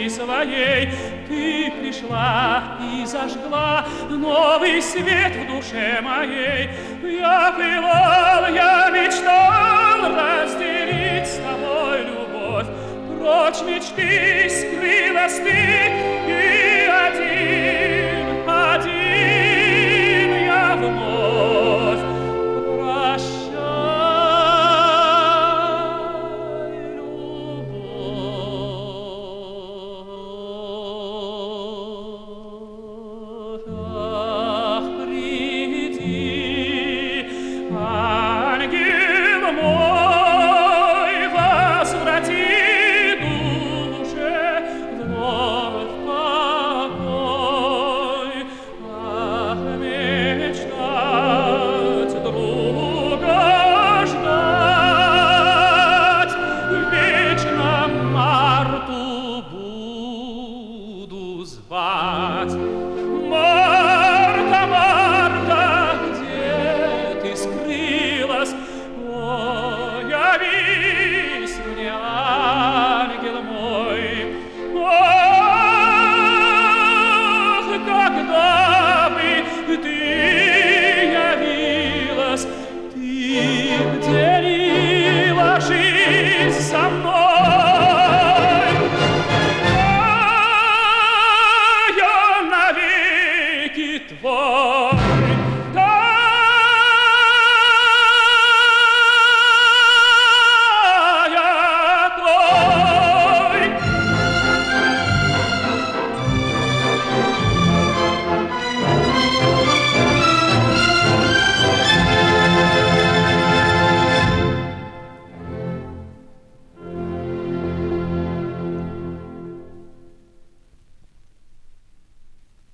любви своей. Ты пришла и зажгла новый свет в душе моей. Я пылал, я мечтал разделить с тобой любовь. Прочь мечты скрылась ты, и один я вновь. Марта, Марта, где ты скрылась? О, явись мне, ангел мой. Ох, когда бы ты явилась, ты делила жизнь со мной. Твой